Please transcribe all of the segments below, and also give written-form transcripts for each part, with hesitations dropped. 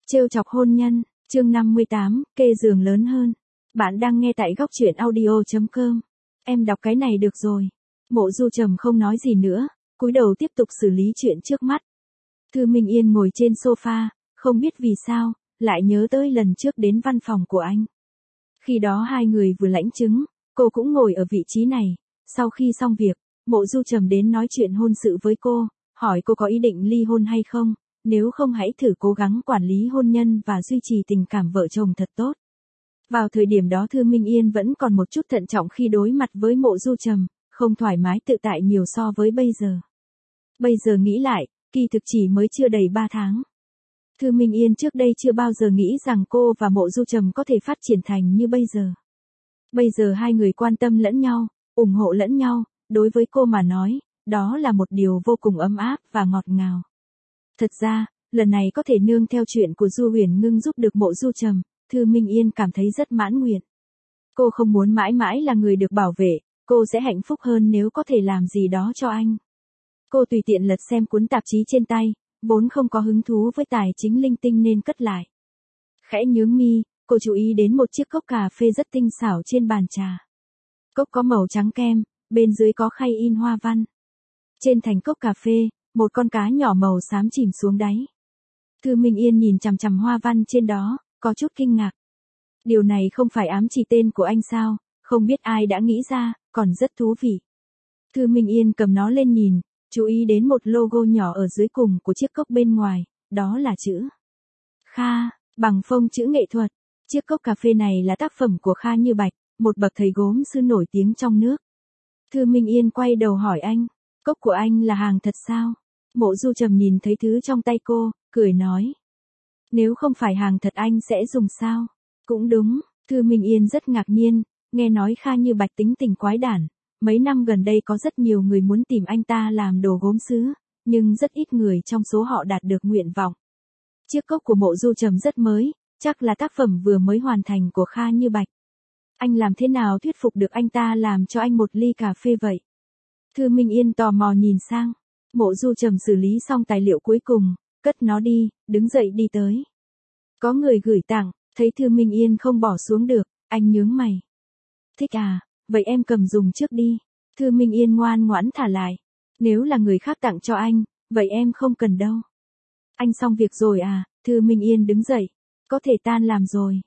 Trêu chọc hôn nhân, chương 58, kê giường lớn hơn. Bạn đang nghe tại góc truyện audio.com. Em đọc cái này được rồi. Mộ Du Trầm không nói gì nữa, cúi đầu tiếp tục xử lý chuyện trước mắt. Thư Minh Yên ngồi trên sofa, không biết vì sao, lại nhớ tới lần trước đến văn phòng của anh. Khi đó hai người vừa lãnh chứng, cô cũng ngồi ở vị trí này. Sau khi xong việc, Mộ Du Trầm đến nói chuyện hôn sự với cô, hỏi cô có ý định ly hôn hay không, nếu không hãy thử cố gắng quản lý hôn nhân và duy trì tình cảm vợ chồng thật tốt. Vào thời điểm đó Thư Minh Yên vẫn còn một chút thận trọng khi đối mặt với Mộ Du Trầm, không thoải mái tự tại nhiều so với bây giờ. Bây giờ nghĩ lại, kỳ thực chỉ mới chưa đầy 3 tháng. Thư Minh Yên trước đây chưa bao giờ nghĩ rằng cô và Mộ Du Trầm có thể phát triển thành như bây giờ. Bây giờ hai người quan tâm lẫn nhau, ủng hộ lẫn nhau, đối với cô mà nói, đó là một điều vô cùng ấm áp và ngọt ngào. Thật ra, lần này có thể nương theo chuyện của Du Huyền Ngưng giúp được Mộ Du Trầm, Thư Minh Yên cảm thấy rất mãn nguyện. Cô không muốn mãi mãi là người được bảo vệ, cô sẽ hạnh phúc hơn nếu có thể làm gì đó cho anh. Cô tùy tiện lật xem cuốn tạp chí trên tay, vốn không có hứng thú với tài chính linh tinh nên cất lại. Khẽ nhướng mi, cô chú ý đến một chiếc cốc cà phê rất tinh xảo trên bàn trà. Cốc có màu trắng kem, bên dưới có khay in hoa văn. Trên thành cốc cà phê, một con cá nhỏ màu xám chìm xuống đáy. Thư Minh Yên nhìn chằm chằm hoa văn trên đó, có chút kinh ngạc. Điều này không phải ám chỉ tên của anh sao, không biết ai đã nghĩ ra, còn rất thú vị. Thư Minh Yên cầm nó lên nhìn, chú ý đến một logo nhỏ ở dưới cùng của chiếc cốc bên ngoài, đó là chữ Kha, bằng phông chữ nghệ thuật. Chiếc cốc cà phê này là tác phẩm của Kha Như Bạch, một bậc thầy gốm sư nổi tiếng trong nước. Thư Minh Yên quay đầu hỏi anh, cốc của anh là hàng thật sao? Mộ Du Trầm nhìn thấy thứ trong tay cô, cười nói. Nếu không phải hàng thật anh sẽ dùng sao? Cũng đúng, Thư Minh Yên rất ngạc nhiên, nghe nói Kha Như Bạch tính tình quái đản. Mấy năm gần đây có rất nhiều người muốn tìm anh ta làm đồ gốm sứ, nhưng rất ít người trong số họ đạt được nguyện vọng. Chiếc cốc của Mộ Du Trầm rất mới, chắc là tác phẩm vừa mới hoàn thành của Kha Như Bạch. Anh làm thế nào thuyết phục được anh ta làm cho anh một ly cà phê vậy? Thư Minh Yên tò mò nhìn sang. Mộ Du Trầm xử lý xong tài liệu cuối cùng, cất nó đi, đứng dậy đi tới. Có người gửi tặng, thấy Thư Minh Yên không bỏ xuống được, anh nhướng mày. Thích à, vậy em cầm dùng trước đi. Thư Minh Yên ngoan ngoãn thả lại. Nếu là người khác tặng cho anh, vậy em không cần đâu. Anh xong việc rồi à? Thư Minh Yên đứng dậy. Có thể tan làm rồi.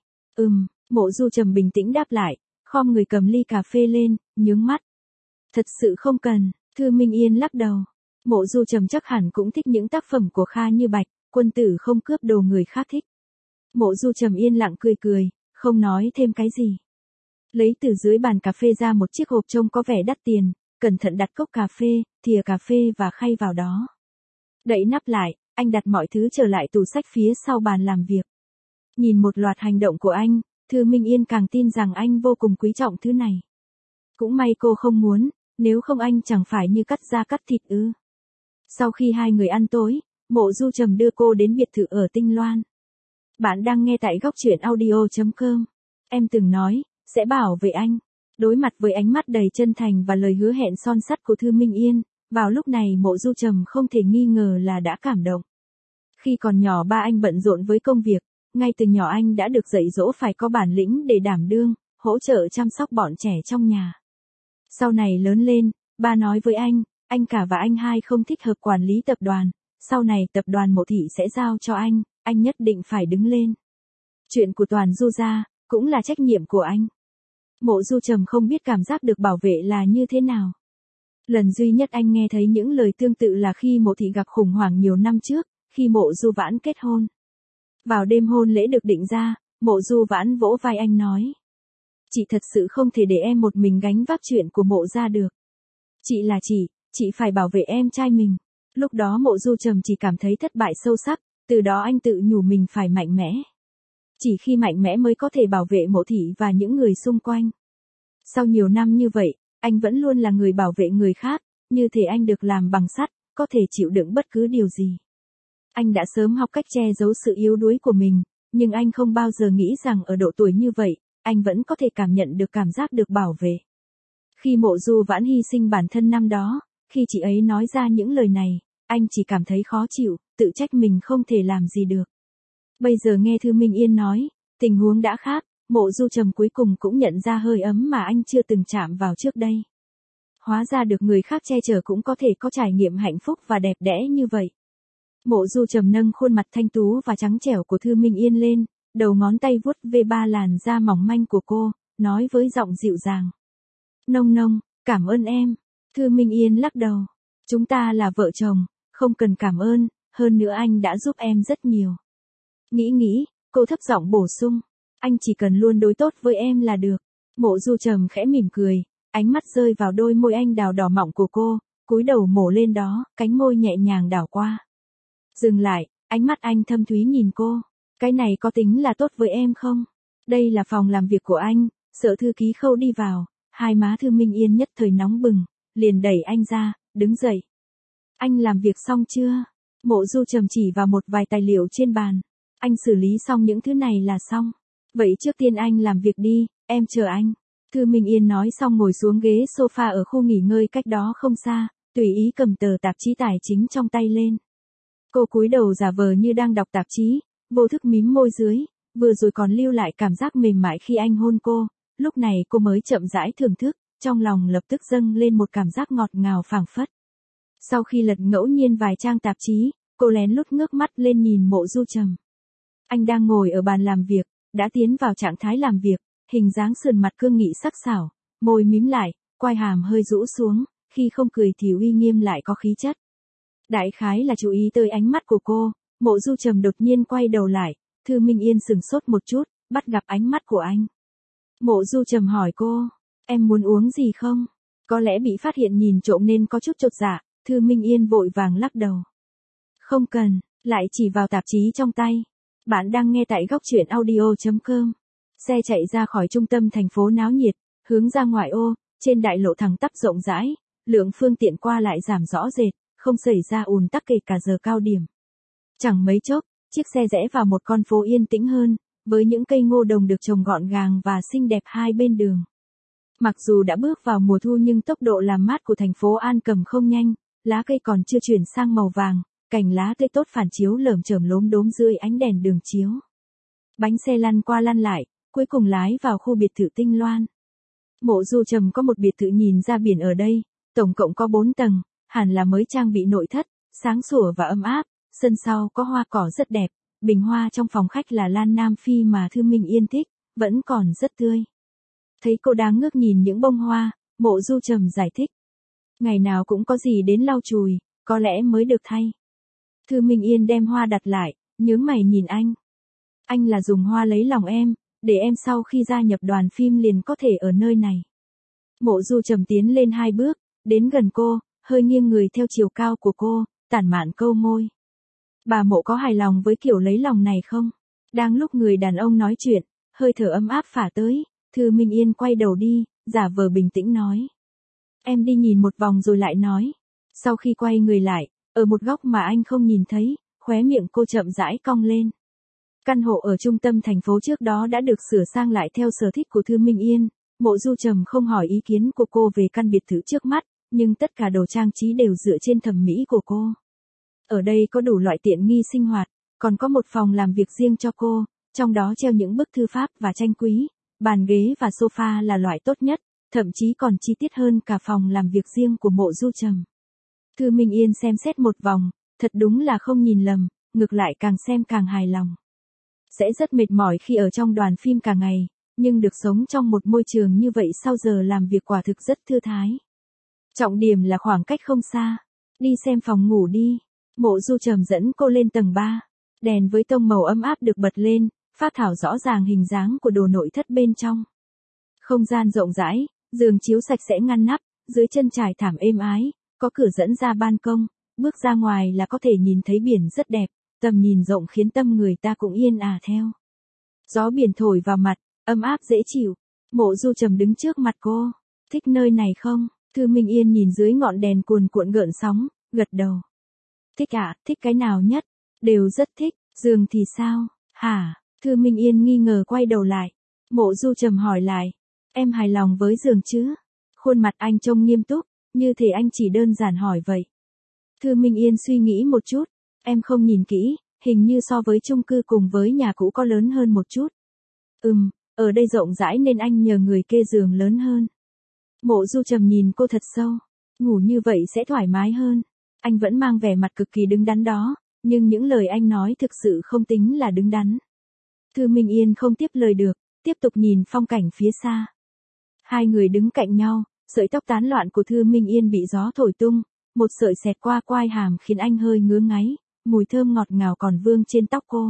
Mộ Du Trầm bình tĩnh đáp lại, khom người cầm ly cà phê lên, nhướng mắt. Thật sự không cần, Thư Minh Yên lắc đầu. Mộ Du Trầm chắc hẳn cũng thích những tác phẩm của Kha Như Bạch, quân tử không cướp đồ người khác thích. Mộ Du Trầm yên lặng cười cười, không nói thêm cái gì. Lấy từ dưới bàn cà phê ra một chiếc hộp trông có vẻ đắt tiền, cẩn thận đặt cốc cà phê, thìa cà phê và khay vào đó. Đậy nắp lại, anh đặt mọi thứ trở lại tủ sách phía sau bàn làm việc. Nhìn một loạt hành động của anh, Thư Minh Yên càng tin rằng anh vô cùng quý trọng thứ này. Cũng may cô không muốn, nếu không anh chẳng phải như cắt da cắt thịt ư. Sau khi hai người ăn tối, Mộ Du Trầm đưa cô đến biệt thự ở Tinh Loan. Bạn đang nghe tại góc truyện audio.com. Em từng nói, sẽ bảo vệ anh. Đối mặt với ánh mắt đầy chân thành và lời hứa hẹn son sắt của Thư Minh Yên, vào lúc này Mộ Du Trầm không thể nghi ngờ là đã cảm động. Khi còn nhỏ ba anh bận rộn với công việc, ngay từ nhỏ anh đã được dạy dỗ phải có bản lĩnh để đảm đương, hỗ trợ chăm sóc bọn trẻ trong nhà. Sau này lớn lên, ba nói với anh cả và anh hai không thích hợp quản lý tập đoàn, sau này tập đoàn Mộ Thị sẽ giao cho anh nhất định phải đứng lên. Chuyện của toàn Du gia, cũng là trách nhiệm của anh. Mộ Du Trầm không biết cảm giác được bảo vệ là như thế nào. Lần duy nhất anh nghe thấy những lời tương tự là khi Mộ Thị gặp khủng hoảng nhiều năm trước, khi Mộ Du Vãn kết hôn. Vào đêm hôn lễ được định ra, Mộ Du Vãn vỗ vai anh nói. Chị thật sự không thể để em một mình gánh vác chuyện của Mộ gia được. Chị là chị phải bảo vệ em trai mình. Lúc đó Mộ Du Trầm chỉ cảm thấy thất bại sâu sắc, từ đó anh tự nhủ mình phải mạnh mẽ. Chỉ khi mạnh mẽ mới có thể bảo vệ Mộ Thị và những người xung quanh. Sau nhiều năm như vậy, anh vẫn luôn là người bảo vệ người khác, như thể anh được làm bằng sắt, có thể chịu đựng bất cứ điều gì. Anh đã sớm học cách che giấu sự yếu đuối của mình, nhưng anh không bao giờ nghĩ rằng ở độ tuổi như vậy, anh vẫn có thể cảm nhận được cảm giác được bảo vệ. Khi Mộ Du Vãn hy sinh bản thân năm đó, khi chị ấy nói ra những lời này, anh chỉ cảm thấy khó chịu, tự trách mình không thể làm gì được. Bây giờ nghe Thư Minh Yên nói, tình huống đã khác, Mộ Du Trầm cuối cùng cũng nhận ra hơi ấm mà anh chưa từng chạm vào trước đây. Hóa ra được người khác che chở cũng có thể có trải nghiệm hạnh phúc và đẹp đẽ như vậy. Mộ Du Trầm nâng khuôn mặt thanh tú và trắng trẻo của Thư Minh Yên lên, đầu ngón tay vuốt ve ba làn da mỏng manh của cô, nói với giọng dịu dàng. Nông nông, cảm ơn em. Thư Minh Yên lắc đầu. Chúng ta là vợ chồng, không cần cảm ơn, hơn nữa anh đã giúp em rất nhiều. Nghĩ, cô thấp giọng bổ sung. Anh chỉ cần luôn đối tốt với em là được. Mộ Du Trầm khẽ mỉm cười, ánh mắt rơi vào đôi môi anh đào đỏ mọng của cô, cúi đầu mổ lên đó, cánh môi nhẹ nhàng đảo qua. Dừng lại, ánh mắt anh thâm thúy nhìn cô. Cái này có tính là tốt với em không? Đây là phòng làm việc của anh, sợ thư ký Khâu đi vào, hai má Thư Minh Yên nhất thời nóng bừng, liền đẩy anh ra, đứng dậy. Anh làm việc xong chưa? Mộ Du Trầm chỉ vào một vài tài liệu trên bàn. Anh xử lý xong những thứ này là xong. Vậy trước tiên anh làm việc đi, em chờ anh. Thư Minh Yên nói xong ngồi xuống ghế sofa ở khu nghỉ ngơi cách đó không xa, tùy ý cầm tờ tạp chí tài chính trong tay lên. Cô cúi đầu giả vờ như đang đọc tạp chí, vô thức mím môi dưới, vừa rồi còn lưu lại cảm giác mềm mại khi anh hôn cô, lúc này cô mới chậm rãi thưởng thức, trong lòng lập tức dâng lên một cảm giác ngọt ngào phảng phất. Sau khi lật ngẫu nhiên vài trang tạp chí, cô lén lút ngước mắt lên nhìn Mộ Du Trầm. Anh đang ngồi ở bàn làm việc, đã tiến vào trạng thái làm việc, hình dáng sườn mặt cương nghị sắc sảo, môi mím lại, quai hàm hơi rũ xuống, khi không cười thì uy nghiêm lại có khí chất. Đại khái là chú ý tới ánh mắt của cô, Mộ Du Trầm đột nhiên quay đầu lại, Thư Minh Yên sừng sốt một chút, bắt gặp ánh mắt của anh. Mộ Du Trầm hỏi cô, em muốn uống gì không? Có lẽ bị phát hiện nhìn trộm nên có chút chột dạ, Thư Minh Yên vội vàng lắc đầu. Không cần, lại chỉ vào tạp chí trong tay. Bạn đang nghe tại góc truyện audio.com. Xe chạy ra khỏi trung tâm thành phố náo nhiệt, hướng ra ngoại ô, trên đại lộ thẳng tắp rộng rãi, lượng phương tiện qua lại giảm rõ rệt, không xảy ra ùn tắc kể cả giờ cao điểm. Chẳng mấy chốc, chiếc xe rẽ vào một con phố yên tĩnh hơn, với những cây ngô đồng được trồng gọn gàng và xinh đẹp hai bên đường. Mặc dù đã bước vào mùa thu nhưng tốc độ làm mát của thành phố An Cầm không nhanh, lá cây còn chưa chuyển sang màu vàng, cành lá tươi tốt phản chiếu lởm chởm lốm đốm dưới ánh đèn đường chiếu. Bánh xe lăn qua lăn lại, cuối cùng lái vào khu biệt thự Tinh Loan. Mộ Du Trầm có một biệt thự nhìn ra biển ở đây, tổng cộng có 4 tầng, hẳn là mới trang bị nội thất, sáng sủa và ấm áp, sân sau có hoa cỏ rất đẹp, bình hoa trong phòng khách là lan Nam Phi mà Thư Minh Yên thích, vẫn còn rất tươi. Thấy cô đang ngước nhìn những bông hoa, Mộ Du Trầm giải thích. Ngày nào cũng có gì đến lau chùi, có lẽ mới được thay. Thư Minh Yên đem hoa đặt lại, nhướng mày nhìn anh. Anh là dùng hoa lấy lòng em, để em sau khi gia nhập đoàn phim liền có thể ở nơi này. Mộ Du Trầm tiến lên 2 bước, đến gần cô, hơi nghiêng người theo chiều cao của cô, tản mạn câu môi. Bà Mộ có hài lòng với kiểu lấy lòng này không? Đang lúc người đàn ông nói chuyện, hơi thở ấm áp phả tới, Thư Minh Yên quay đầu đi, giả vờ bình tĩnh nói. Em đi nhìn một vòng rồi lại nói. Sau khi quay người lại, ở một góc mà anh không nhìn thấy, khóe miệng cô chậm rãi cong lên. Căn hộ ở trung tâm thành phố trước đó đã được sửa sang lại theo sở thích của Thư Minh Yên, Mộ Du Trầm không hỏi ý kiến của cô về căn biệt thự trước mắt, nhưng tất cả đồ trang trí đều dựa trên thẩm mỹ của cô. Ở đây có đủ loại tiện nghi sinh hoạt, còn có một phòng làm việc riêng cho cô, trong đó treo những bức thư pháp và tranh quý, bàn ghế và sofa là loại tốt nhất, thậm chí còn chi tiết hơn cả phòng làm việc riêng của Mộ Du Trầm. Thư Minh Yên xem xét một vòng, thật đúng là không nhìn lầm, ngược lại càng xem càng hài lòng. Sẽ rất mệt mỏi khi ở trong đoàn phim cả ngày, nhưng được sống trong một môi trường như vậy sau giờ làm việc quả thực rất thư thái. Trọng điểm là khoảng cách không xa. Đi xem phòng ngủ đi. Mộ Du Trầm dẫn cô lên tầng 3. Đèn với tông màu ấm áp được bật lên, phác thảo rõ ràng hình dáng của đồ nội thất bên trong. Không gian rộng rãi, giường chiếu sạch sẽ ngăn nắp, dưới chân trải thảm êm ái, có cửa dẫn ra ban công, bước ra ngoài là có thể nhìn thấy biển rất đẹp, tầm nhìn rộng khiến tâm người ta cũng yên ả theo. Gió biển thổi vào mặt, ấm áp dễ chịu. Mộ Du Trầm đứng trước mặt cô. Thích nơi này không? Thư Minh Yên nhìn dưới ngọn đèn cuồn cuộn gợn sóng, gật đầu. Thích ạ, thích cái nào nhất? Đều rất thích. Giường thì sao? Hả? Thư Minh Yên nghi ngờ quay đầu lại. Mộ Du Trầm hỏi lại. Em hài lòng với giường chứ? Khuôn mặt anh trông nghiêm túc, như thể anh chỉ đơn giản hỏi vậy. Thư Minh Yên suy nghĩ một chút. Em không nhìn kỹ, hình như so với chung cư cùng với nhà cũ có lớn hơn một chút. Ở đây rộng rãi nên anh nhờ người kê giường lớn hơn. Mộ Du Trầm nhìn cô thật sâu, ngủ như vậy sẽ thoải mái hơn. Anh vẫn mang vẻ mặt cực kỳ đứng đắn đó, nhưng những lời anh nói thực sự không tính là đứng đắn. Thư Minh Yên không tiếp lời được, tiếp tục nhìn phong cảnh phía xa. Hai người đứng cạnh nhau, sợi tóc tán loạn của Thư Minh Yên bị gió thổi tung, một sợi xẹt qua quai hàm khiến anh hơi ngứa ngáy, mùi thơm ngọt ngào còn vương trên tóc cô.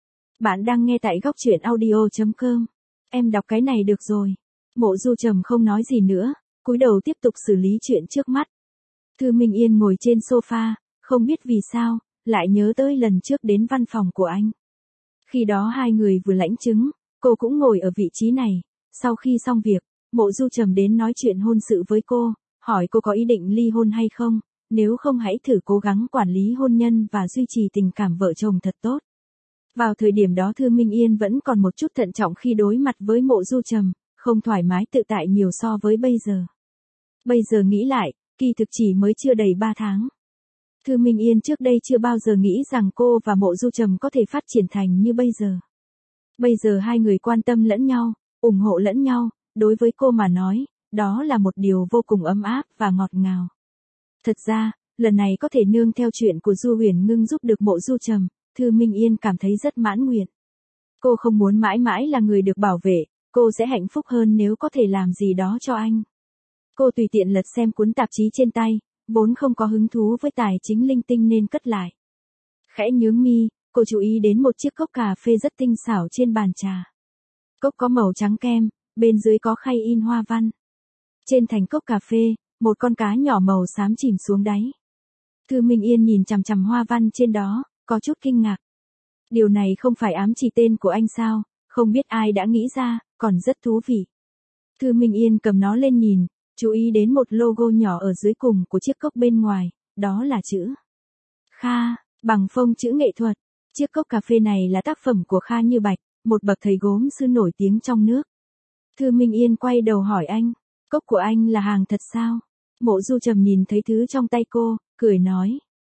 Bạn đang nghe tại góc truyện audio.com. Em đọc cái này được rồi. Mộ Du Trầm không nói gì nữa, cúi đầu tiếp tục xử lý chuyện trước mắt. Thư Minh Yên ngồi trên sofa, không biết vì sao, lại nhớ tới lần trước đến văn phòng của anh. Khi đó hai người vừa lãnh chứng, cô cũng ngồi ở vị trí này. Sau khi xong việc, Mộ Du Trầm đến nói chuyện hôn sự với cô, hỏi cô có ý định ly hôn hay không, nếu không hãy thử cố gắng quản lý hôn nhân và duy trì tình cảm vợ chồng thật tốt. Vào thời điểm đó Thư Minh Yên vẫn còn một chút thận trọng khi đối mặt với Mộ Du Trầm, không thoải mái tự tại nhiều so với bây giờ. Bây giờ nghĩ lại, kỳ thực chỉ mới chưa đầy 3 tháng. Thư Minh Yên trước đây chưa bao giờ nghĩ rằng cô và Mộ Du Trầm có thể phát triển thành như bây giờ. Bây giờ hai người quan tâm lẫn nhau, ủng hộ lẫn nhau, đối với cô mà nói, đó là một điều vô cùng ấm áp và ngọt ngào. Thật ra, lần này có thể nương theo chuyện của Du Huyền Ngưng giúp được Mộ Du Trầm, Thư Minh Yên cảm thấy rất mãn nguyện. Cô không muốn mãi mãi là người được bảo vệ, cô sẽ hạnh phúc hơn nếu có thể làm gì đó cho anh. Cô tùy tiện lật xem cuốn tạp chí trên tay, vốn không có hứng thú với tài chính linh tinh nên cất lại. Khẽ nhướng mi, cô chú ý đến một chiếc cốc cà phê rất tinh xảo trên bàn trà. Cốc có màu trắng kem, bên dưới có khay in hoa văn. Trên thành cốc cà phê, một con cá nhỏ màu xám chìm xuống đáy. Thư Minh Yên nhìn chằm chằm hoa văn trên đó, có chút kinh ngạc. Điều này không phải ám chỉ tên của anh sao, không biết ai đã nghĩ ra, còn rất thú vị. Thư Minh Yên cầm nó lên nhìn, chú ý đến một logo nhỏ ở dưới cùng của chiếc cốc bên ngoài, đó là chữ Kha, bằng phông chữ nghệ thuật. Chiếc cốc cà phê này là tác phẩm của Kha Như Bạch, một bậc thầy gốm sư nổi tiếng trong nước. Thư Minh Yên quay đầu hỏi anh, cốc của anh là hàng thật sao? Mộ Du Trầm nhìn thấy thứ trong tay cô, cười nói.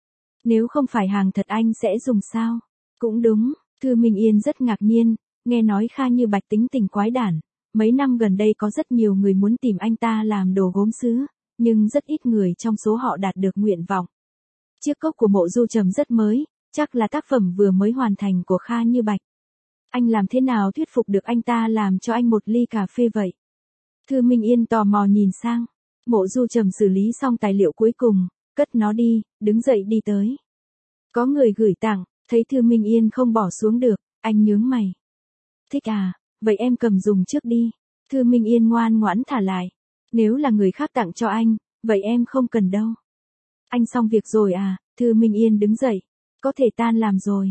Nếu không phải hàng thật anh sẽ dùng sao? Cũng đúng, Thư Minh Yên rất ngạc nhiên, nghe nói Kha Như Bạch tính tình quái đản. Mấy năm gần đây có rất nhiều người muốn tìm anh ta làm đồ gốm sứ, nhưng rất ít người trong số họ đạt được nguyện vọng. Chiếc cốc của Mộ Du Trầm rất mới, chắc là tác phẩm vừa mới hoàn thành của Kha Như Bạch. Anh làm thế nào thuyết phục được anh ta làm cho anh một ly cà phê vậy? Thư Minh Yên tò mò nhìn sang. Mộ Du Trầm xử lý xong tài liệu cuối cùng, cất nó đi, đứng dậy đi tới. Có người gửi tặng, thấy Thư Minh Yên không bỏ xuống được, anh nhướng mày. Thích à, vậy em cầm dùng trước đi. Thư Minh Yên ngoan ngoãn thả lại. Nếu là người khác tặng cho anh, vậy em không cần đâu. Anh xong việc rồi à? Thư Minh Yên đứng dậy. Có thể tan làm rồi.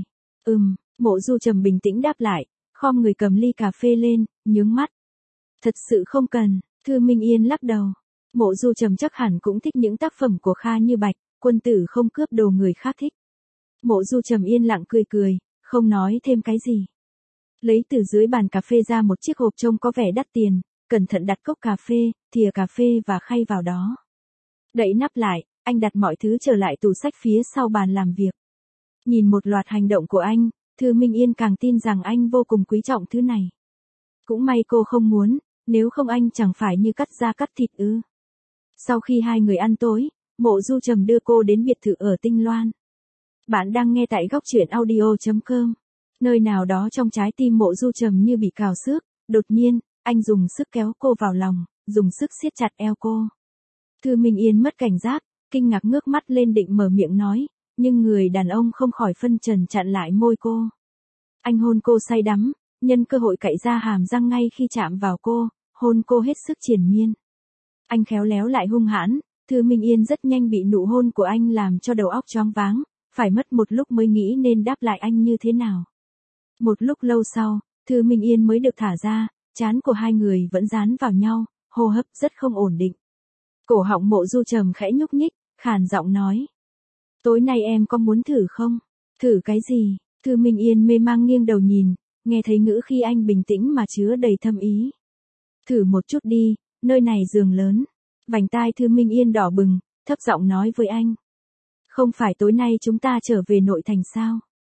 Mộ Du Trầm bình tĩnh đáp lại, khom người cầm ly cà phê lên, nhướng mắt. Thật sự không cần. Thư Minh Yên lắc đầu. Mộ Du Trầm chắc hẳn cũng thích những tác phẩm của Kha Như Bạch, quân tử không cướp đồ người khác thích. Mộ Du Trầm yên lặng cười cười, không nói thêm cái gì. Lấy từ dưới bàn cà phê ra một chiếc hộp trông có vẻ đắt tiền, cẩn thận đặt cốc cà phê, thìa cà phê và khay vào đó. Đậy nắp lại, anh đặt mọi thứ trở lại tủ sách phía sau bàn làm việc. Nhìn một loạt hành động của anh, Thư Minh Yên càng tin rằng anh vô cùng quý trọng thứ này. Cũng may cô không muốn, nếu không anh chẳng phải như cắt da cắt thịt ư. Sau khi hai người ăn tối, Mộ Du Trầm đưa cô đến biệt thự ở Tinh Loan. Bạn đang nghe tại góc truyện audio.com. Nơi nào đó trong trái tim Mộ Du Trầm như bị cào xước, đột nhiên, anh dùng sức kéo cô vào lòng, dùng sức siết chặt eo cô. Thư Minh Yên mất cảnh giác, kinh ngạc ngước mắt lên định mở miệng nói, nhưng người đàn ông không khỏi phân trần chặn lại môi cô. Anh hôn cô say đắm, nhân cơ hội cạy ra hàm răng ngay khi chạm vào cô, hôn cô hết sức triền miên. Anh khéo léo lại hung hãn, Thư Minh Yên rất nhanh bị nụ hôn của anh làm cho đầu óc choáng váng, phải mất một lúc mới nghĩ nên đáp lại anh như thế nào. Một lúc lâu sau, Thư Minh Yên mới được thả ra, trán của hai người vẫn dán vào nhau, hô hấp rất không ổn định. Cổ họng Mộ Du Trầm khẽ nhúc nhích, khàn giọng nói. Tối nay em có muốn thử không? Thử cái gì? Thư Minh Yên mê mang nghiêng đầu nhìn, nghe thấy ngữ khi anh bình tĩnh mà chứa đầy thâm ý. Thử một chút đi, nơi này giường lớn. Vành tai Thư Minh Yên đỏ bừng, thấp giọng nói với anh. Không phải tối nay chúng ta trở về nội thành sao?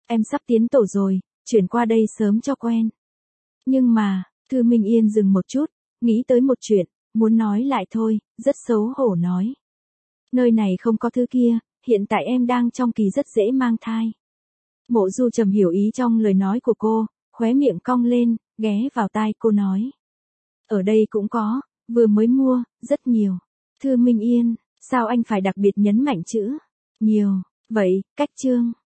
Em sắp tiến tổ rồi, chuyển qua đây sớm cho quen. Nhưng mà, Thư Minh Yên dừng một chút, nghĩ tới một chuyện, muốn nói lại thôi, rất xấu hổ nói. Nơi này không có thứ kia, hiện tại em đang trong kỳ rất dễ mang thai. Mộ Du Trầm hiểu ý trong lời nói của cô, khóe miệng cong lên, ghé vào tai cô nói. Ở đây cũng có, vừa mới mua, rất nhiều. Thư Minh Yên, sao anh phải đặc biệt nhấn mạnh chữ nhiều, vậy, cách chương.